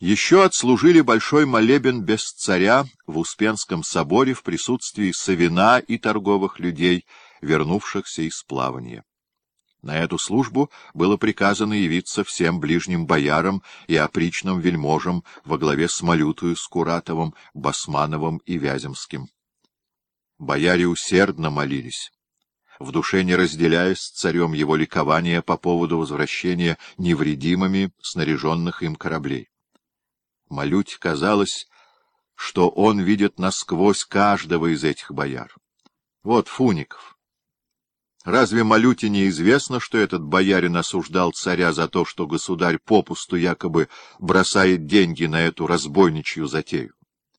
Еще отслужили большой молебен без царя в Успенском соборе в присутствии Савина и торговых людей, вернувшихся из плавания. На эту службу было приказано явиться всем ближним боярам и опричным вельможам во главе с Малютою Скуратовым, Басмановым и Вяземским. Бояре усердно молились, в душе не разделяя с царем его ликования по поводу возвращения невредимыми снаряженных им кораблей. Малюте казалось, что он видит насквозь каждого из этих бояр. Вот Фуников. Разве Малюте неизвестно, что этот боярин осуждал царя за то, что государь попусту якобы бросает деньги на эту разбойничью затею?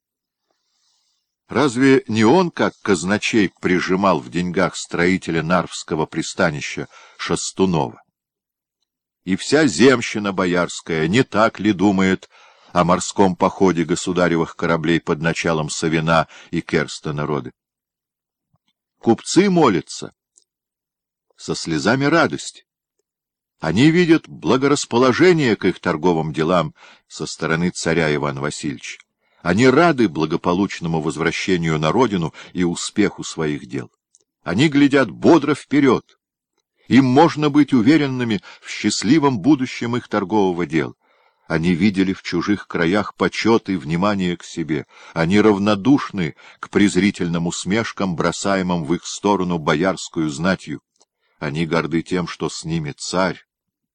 Разве не он, как казначей, прижимал в деньгах строителя Нарвского пристанища Шастунова? И вся земщина боярская не так ли думает о морском походе государевых кораблей под началом Савина и Керстена роды? Купцы молятся со слезами радости. Они видят благорасположение к их торговым делам со стороны царя Ивана Васильевича. Они рады благополучному возвращению на родину и успеху своих дел. Они глядят бодро вперед. Им можно быть уверенными в счастливом будущем их торгового дела. Они видели в чужих краях почет и внимание к себе. Они равнодушны к презрительным усмешкам, бросаемым в их сторону боярскую знатью. Они горды тем, что с ними царь.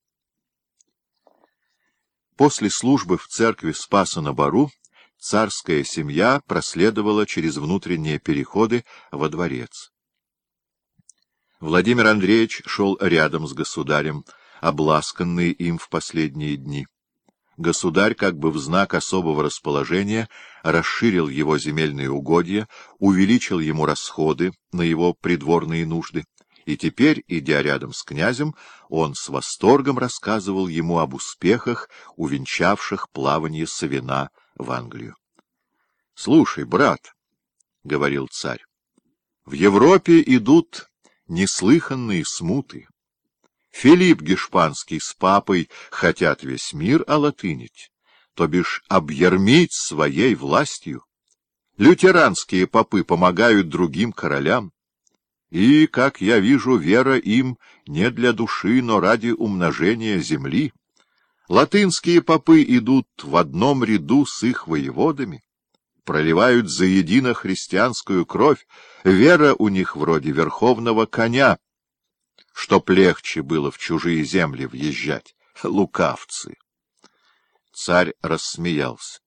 После службы в церкви Спаса-на-Бару царская семья проследовала через внутренние переходы во дворец. Владимир Андреевич шел рядом с государем, обласканный им в последние дни. Государь, как бы в знак особого расположения, расширил его земельные угодья, увеличил ему расходы на его придворные нужды. И теперь, идя рядом с князем, он с восторгом рассказывал ему об успехах, увенчавших плавание Савина в Англию. — Слушай, брат, — говорил царь, — в Европе идут неслыханные смуты. Филипп Гешпанский с папой хотят весь мир олатынить, то бишь объярмить своей властью. Лютеранские попы помогают другим королям. И, как я вижу, вера им не для души, но ради умножения земли. Латынские попы идут в одном ряду с их воеводами, проливают заедино христианскую кровь, вера у них вроде верховного коня, чтоб легче было в чужие земли въезжать. Лукавцы! Царь рассмеялся.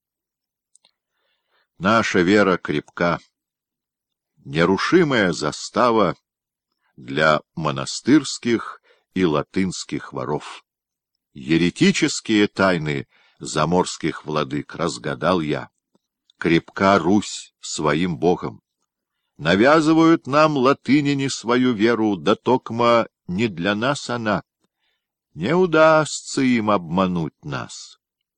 Наша вера крепка. Нерушимая застава для монастырских и латынских воров. Еретические тайны заморских владык разгадал я. Крепка Русь своим богом. Навязывают нам латынине свою веру, да токма не для нас она. Не удастся им обмануть нас.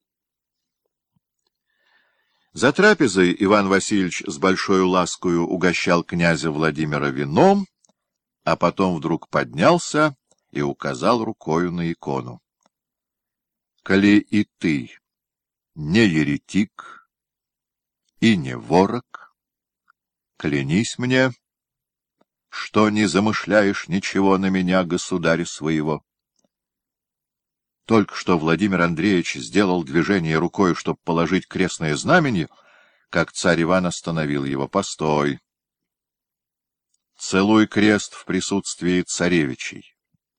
За трапезой Иван Васильевич с большой ласкою угощал князя Владимира вином, а потом вдруг поднялся и указал рукою на икону. — Коли и ты не еретик и не ворог, клянись мне, что не замышляешь ничего на меня, государя своего. Только что Владимир Андреевич сделал движение рукой, чтобы положить крестное знамение, как царь Иван остановил его. — Постой! Целуй крест в присутствии царевичей.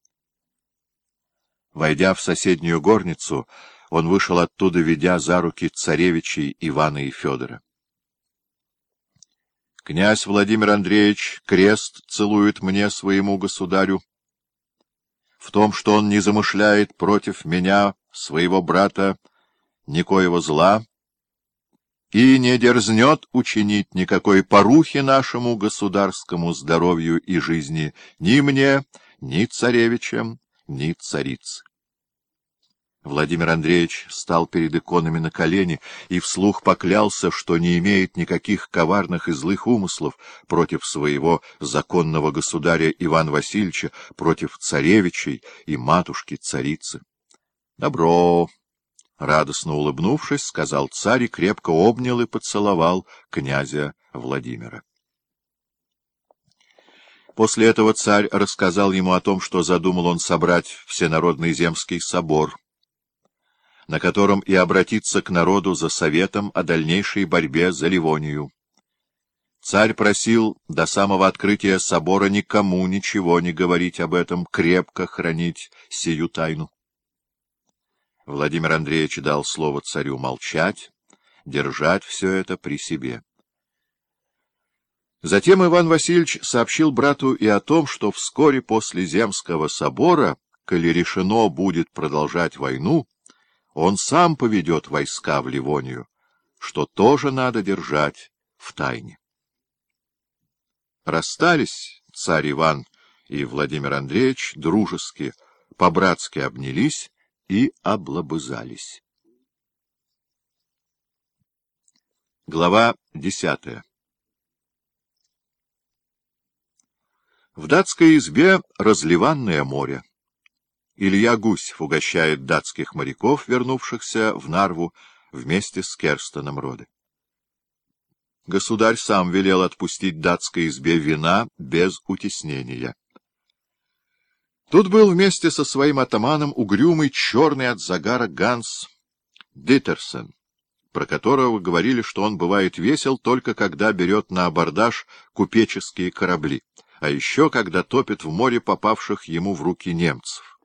Войдя в соседнюю горницу, он вышел оттуда, ведя за руки царевичей Ивана и Федора. — Князь Владимир Андреевич крест целует мне, своему государю, в том, что он не замышляет против меня, своего брата, никоего зла, и не дерзнет учинить никакой порухи нашему государскому здоровью и жизни ни мне, ни царевичам, ни царице. Владимир Андреевич стал перед иконами на колени и вслух поклялся, что не имеет никаких коварных и злых умыслов против своего законного государя Ивана Васильевича, против царевичей и матушки-царицы. — Добро, Радостно улыбнувшись, сказал царь и крепко обнял и поцеловал князя Владимира. После этого царь рассказал ему о том, что задумал он собрать Всенародный земский собор, на котором и обратиться к народу за советом о дальнейшей борьбе за Ливонию. Царь просил до самого открытия собора никому ничего не говорить об этом, крепко хранить сию тайну. Владимир Андреевич дал слово царю молчать, держать все это при себе. Затем Иван Васильевич сообщил брату и о том, что вскоре после Земского собора, коли решено будет продолжать войну, он сам поведет войска в Ливонию, что тоже надо держать в тайне. Расстались царь Иван и Владимир Андреевич дружески, по-братски обнялись и облобызались. Глава 10. В датской избе разливанное море. Илья Гусев угощает датских моряков, вернувшихся в Нарву вместе с Керстеном Роде. Государь сам велел отпустить датской избе вина без утеснения. Тут был вместе со своим атаманом угрюмый, черный от загара Ганс Дитерсен, про которого говорили, что он бывает весел только когда берет на абордаж купеческие корабли, а еще когда топит в море попавших ему в руки немцев.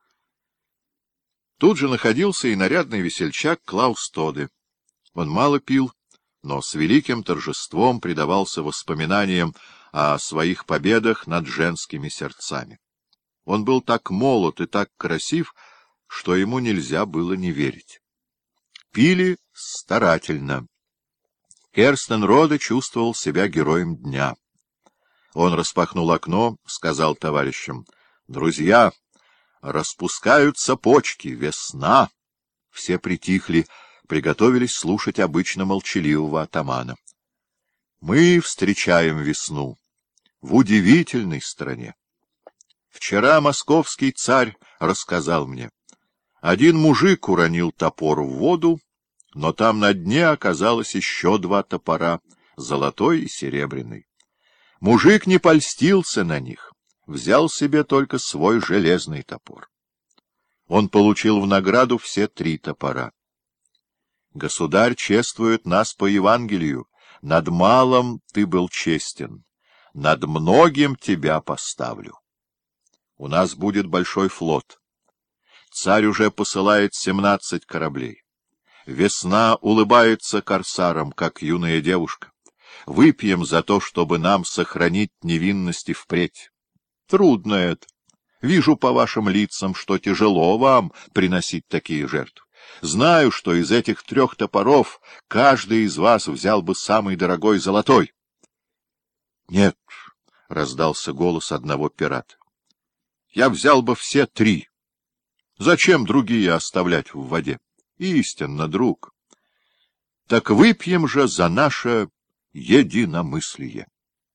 Тут же находился и нарядный весельчак Клаус Тоде. Он мало пил, но с великим торжеством предавался воспоминаниям о своих победах над женскими сердцами. Он был так молод и так красив, что ему нельзя было не верить. Пили старательно. Керстен Роде чувствовал себя героем дня. Он распахнул окно, сказал товарищам: «Друзья, распускаются почки, весна!» Все притихли, приготовились слушать обычно молчаливого атамана. «Мы встречаем весну в удивительной стране. Вчера московский царь рассказал мне. Один мужик уронил топор в воду, но там на дне оказалось еще 2 топора, золотой и серебряный. Мужик не польстился на них, взял себе только свой железный топор. Он получил в награду все 3 топора. Государь чествует нас по Евангелию. Над малым ты был честен, над многим тебя поставлю. У нас будет большой флот. Царь уже посылает 17 кораблей. Весна улыбается корсарам, как юная девушка. Выпьем за то, чтобы нам сохранить невинность и впредь. Трудно это. Вижу по вашим лицам, что тяжело вам приносить такие жертвы. Знаю, что из этих 3 топоров каждый из вас взял бы самый дорогой золотой. — Нет, — раздался голос одного пирата. — Я взял бы все 3. Зачем другие оставлять в воде? Истинно, друг. Так выпьем же за наше единомыслие.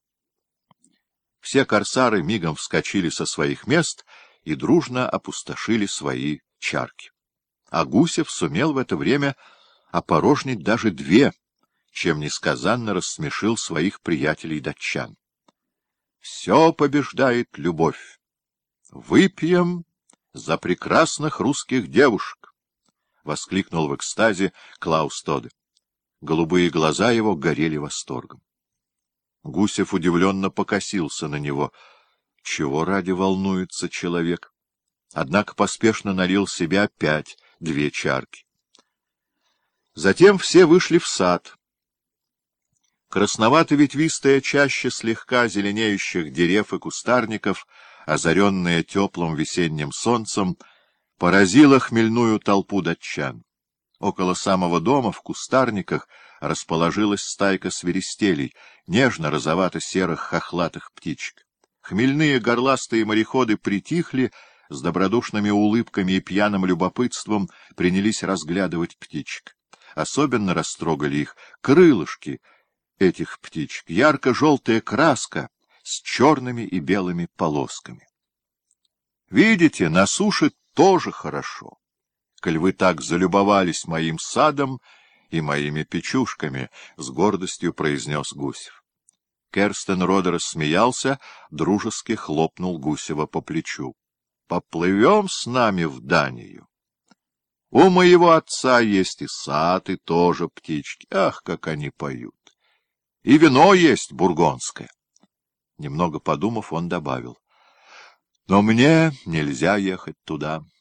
Все корсары мигом вскочили со своих мест и дружно опустошили свои чарки. А Гусев сумел в это время опорожнить даже 2, чем несказанно рассмешил своих приятелей-датчан. Все побеждает любовь. Выпьем за прекрасных русских девушек! — воскликнул в экстазе Клаус Тоде. Голубые глаза его горели восторгом. Гусев удивленно покосился на него. Чего ради волнуется человек? Однако поспешно налил себе опять 2 чарки. Затем все вышли в сад. Красновато-ветвистая чаща слегка зеленеющих дерев и кустарников, озаренная теплым весенним солнцем, поразила хмельную толпу датчан. Около самого дома в кустарниках расположилась стайка свиристелей, нежно-розовато-серых хохлатых птичек. Хмельные горластые мореходы притихли, с добродушными улыбками и пьяным любопытством принялись разглядывать птичек. Особенно растрогали их крылышки этих птичек, ярко-желтая краска с черными и белыми полосками. Видите, на суше тоже хорошо. коль вы так залюбовались моим садом и моими печушками, — с гордостью произнес Гусев. Керстен-Роде рассмеялся, дружески хлопнул Гусева по плечу. — Поплывем с нами в Данию. У моего отца есть и сад, и тоже птички. Ах, как они поют! И вино есть бургондское. Немного подумав, он добавил: — Но мне нельзя ехать туда.